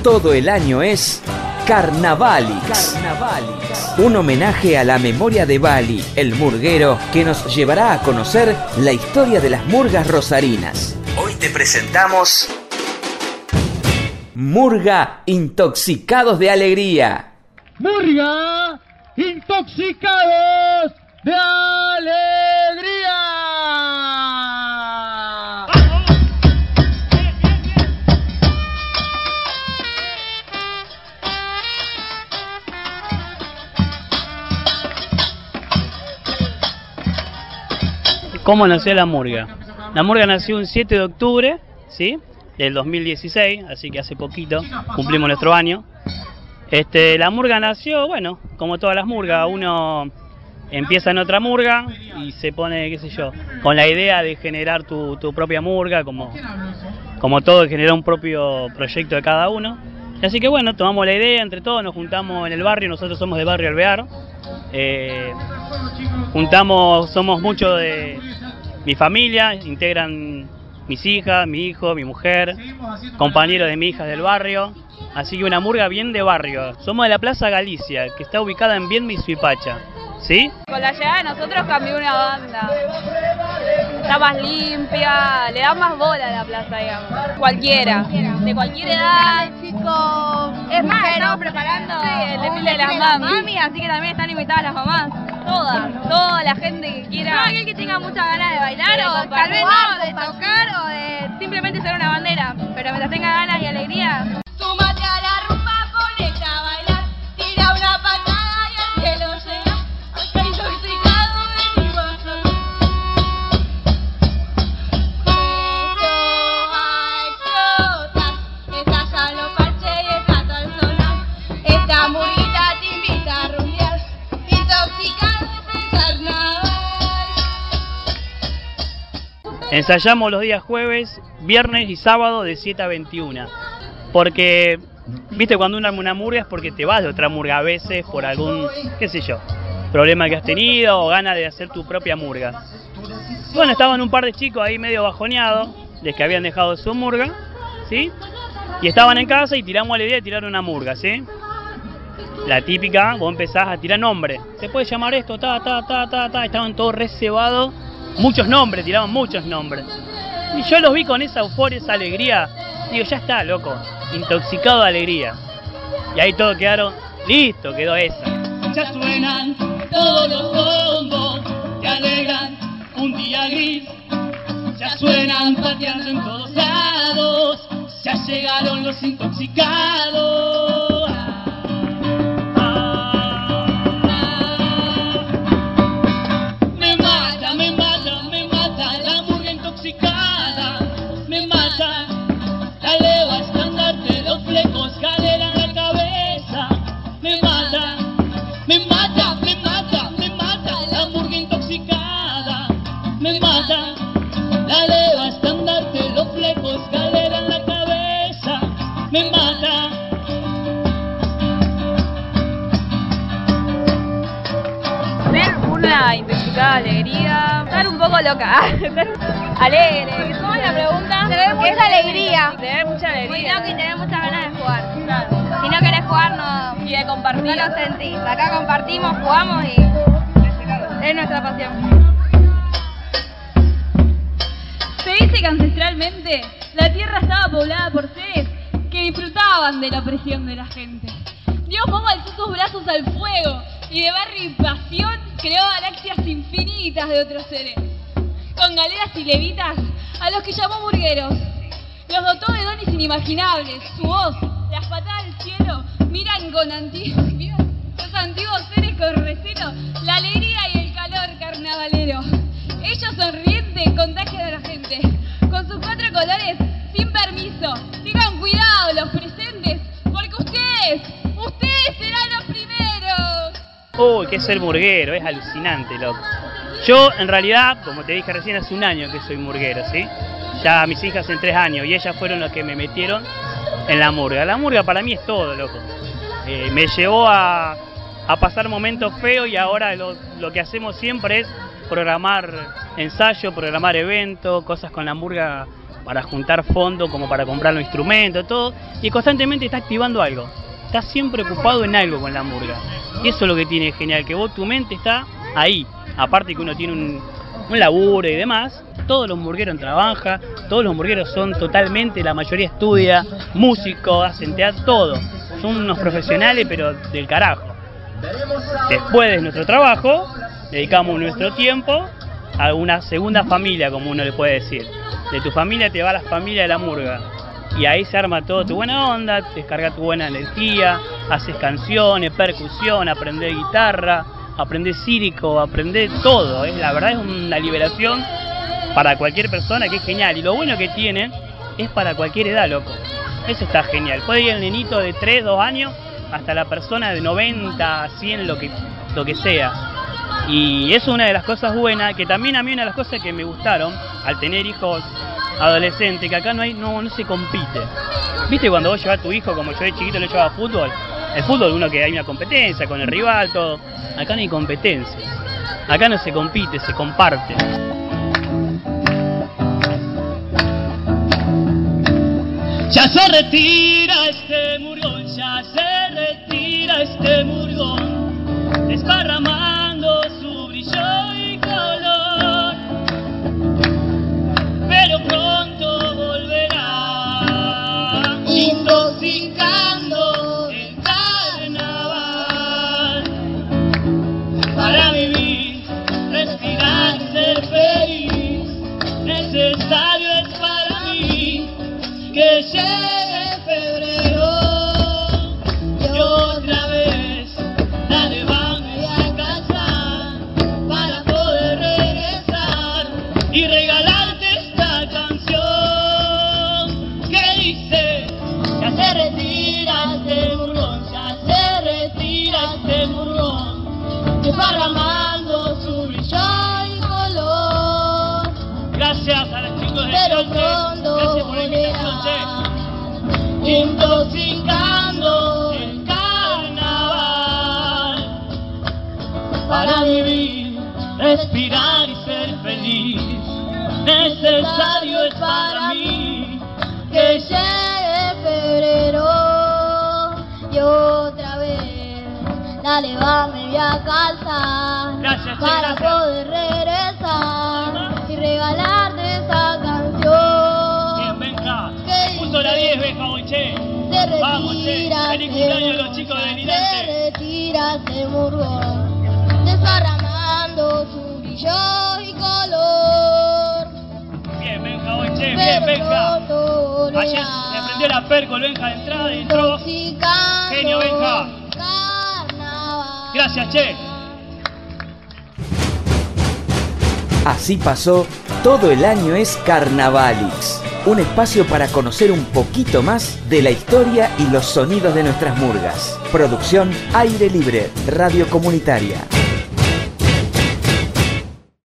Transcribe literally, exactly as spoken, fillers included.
todo el año es Carnavalix. Carnavalix. Un homenaje a la memoria de Bali, el murguero, que nos llevará a conocer la historia de las murgas rosarinas. Hoy te presentamos Murga Intoxicados de Alegría. Murga Intoxicados de Alegría. ¿Cómo nació la murga? La murga nació un siete de octubre, ¿sí?, del dos mil dieciséis, así que hace poquito cumplimos nuestro año. Este, la murga nació, bueno, como todas las murgas, uno empieza en otra murga y se pone, qué sé yo, con la idea de generar tu, tu propia murga, como, como todo, generar un propio proyecto de cada uno. Así que bueno, tomamos la idea, entre todos nos juntamos en el barrio, nosotros somos de Barrio Alvear, eh, juntamos, somos muchos de mi familia, integran mis hijas, mi hijo, mi mujer, compañeros de mi hija del barrio, así que una murga bien de barrio. Somos de la Plaza Galicia, que está ubicada en Viedma y Suipacha, ¿sí? Con la llegada de nosotros cambió una banda, está más limpia, le da más bola a la plaza, digamos. Cualquiera, de cualquier edad, chicos. Es más, estamos preparando sí, el desfile de las mami, así que también están invitadas las mamás. Todas, toda la gente que quiera. Todo aquel que tenga muchas ganas de bailar o tal vez no, de tocar o de simplemente ser una bandera, pero mientras tenga ganas y alegría. Súmate a la rumba, ponete a bailar, tira una patada y al cielo llega, acá intoxicado venimos a explotar, estallan los parches y está todo el sonar, esta murguita te invita a rumbear, intoxicado en carnaval. Ensayamos los días jueves, viernes y sábado de siete a veintiuna. Porque, viste, cuando uno arma una murga es porque te vas de otra murga a veces por algún, qué sé yo, problema que has tenido o ganas de hacer tu propia murga. Bueno, estaban un par de chicos ahí medio bajoneados, de que habían dejado su murga, ¿sí? Y estaban en casa y tiramos la idea de tirar una murga, ¿sí? La típica, vos empezás a tirar nombres. ¿Se puede llamar esto? Ta, ta, ta, ta, ta. Estaban todos reservados, muchos nombres, tiraban muchos nombres. Y yo los vi con esa euforia, esa alegría. Digo, ya está, loco, intoxicado de alegría. Y ahí todos quedaron, listo, quedó esa. Ya suenan todos los bombos, te alegran un día gris. Ya suenan pateando en todos lados, ya llegaron los intoxicados. Ah, ah. Me mata, me mata, me mata la murga intoxicada. Me mata la leva estandarte, los flecos, galera en la cabeza. Me mata, me mata, me mata, me mata la murga intoxicada. Me mata la leva estandarte, los flecos, galera en la cabeza. Me mata. Ser una intoxicada alegría, estar un poco loca, alegre. ¿Cómo es la pregunta? Tener mucha alegría. Tener mucha alegría. Muy loco y tener muchas ganas de jugar. Claro. Si no querés jugar, no, Y de compartir. no lo sentís. Acá compartimos, jugamos y es nuestra pasión. Se dice que ancestralmente la tierra estaba poblada por seres que disfrutaban de la opresión de la gente. Dios mismo alzó sus brazos al fuego y de barrio y pasión creó galaxias infinitas de otros seres. Con galeras y levitas a los que llamó murgueros. Los dotó de dones inimaginables. Su voz, las patadas al cielo, miran con antiguos, los antiguos seres con recelo, la alegría y el calor carnavalero. Ellos sonrientes contagian a la gente, con sus cuatro colores, sin permiso. Tengan cuidado los presentes, porque ustedes, ustedes serán los primeros. Uy, qué ser murguero, es alucinante, loco. Yo, en realidad, como te dije recién, hace un año que soy murguero, ¿sí? Ya mis hijas en tres años, y ellas fueron las que me metieron en la murga. La murga para mí es todo, loco. Eh, me llevó a, a pasar momentos feos y ahora lo, lo que hacemos siempre es programar ensayo, programar eventos, cosas con la murga para juntar fondos, como para comprar los instrumentos, todo, y constantemente está activando algo. Está siempre ocupado en algo con la murga. Y eso es lo que tiene genial, que vos tu mente está ahí. Aparte que uno tiene un, un laburo y demás, todos los murgueros trabajan, todos los murgueros son totalmente, la mayoría estudia, músicos, hacen teatro, todo. Son unos profesionales pero del carajo. Después de nuestro trabajo, dedicamos nuestro tiempo a una segunda familia, como uno le puede decir. De tu familia te va a la familia de la murga. Y ahí se arma todo tu buena onda, te descarga tu buena energía, haces canciones, percusión, aprendés guitarra, aprendés círico, aprendés todo. ¿eh? La verdad es una liberación para cualquier persona que es genial. Y lo bueno que tiene es para cualquier edad, loco. Eso está genial. Puede ir el nenito de tres, dos años, hasta la persona de noventa, cien, lo que, lo que sea. Y eso es una de las cosas buenas, que también a mí una de las cosas que me gustaron, al tener hijos adolescentes, que acá no hay, no, no se compite. ¿Viste cuando vos llevas a tu hijo, como yo de chiquito le llevaba a fútbol? El fútbol uno que hay una competencia con el rival, todo. Acá no hay competencia. Acá no se compite, se comparte. Ya se retira este murgón, ya se retira este murgón, desparramando su brillo y color, pero pronto volverá, intoxicando el carnaval, para vivir, respirar, ser feliz, necesario es para mí que llegue febrero y otra vez la levante a casa para poder regresar y regalarte esta canción que dice: ya se retira este murgón, ya se retira este murgón, desparramando su brillo y color. Gracias a los chicos de Pero Chonche, pronto gracias por la invitación, che. Intoxicando el carnaval, para vivir, respirar y ser feliz, necesario es para mí que llegue febrero y otra vez dale va media calza. Gracias, che, para gracias. poder regresar y regalarte esa canción. Bien, Benja, ¿Qué puso la dice? diez, Benja, hoy, che. Se Vamos, che, retira feliz este cumpleaños a los murgón, chicos de se Delirante. retira este murgón, desparramando su brillo y color. Bien, Benja, hoy, che, bien, Pero Benja. pronto volverá, Ayer se prendió la perco el Benja de entrada y entró. intoxicando Genio, Benja. carnaval. Gracias, che. Así pasó, todo el año es Carnavalix, un espacio para conocer un poquito más de la historia y los sonidos de nuestras murgas. Producción Aire Libre, Radio Comunitaria.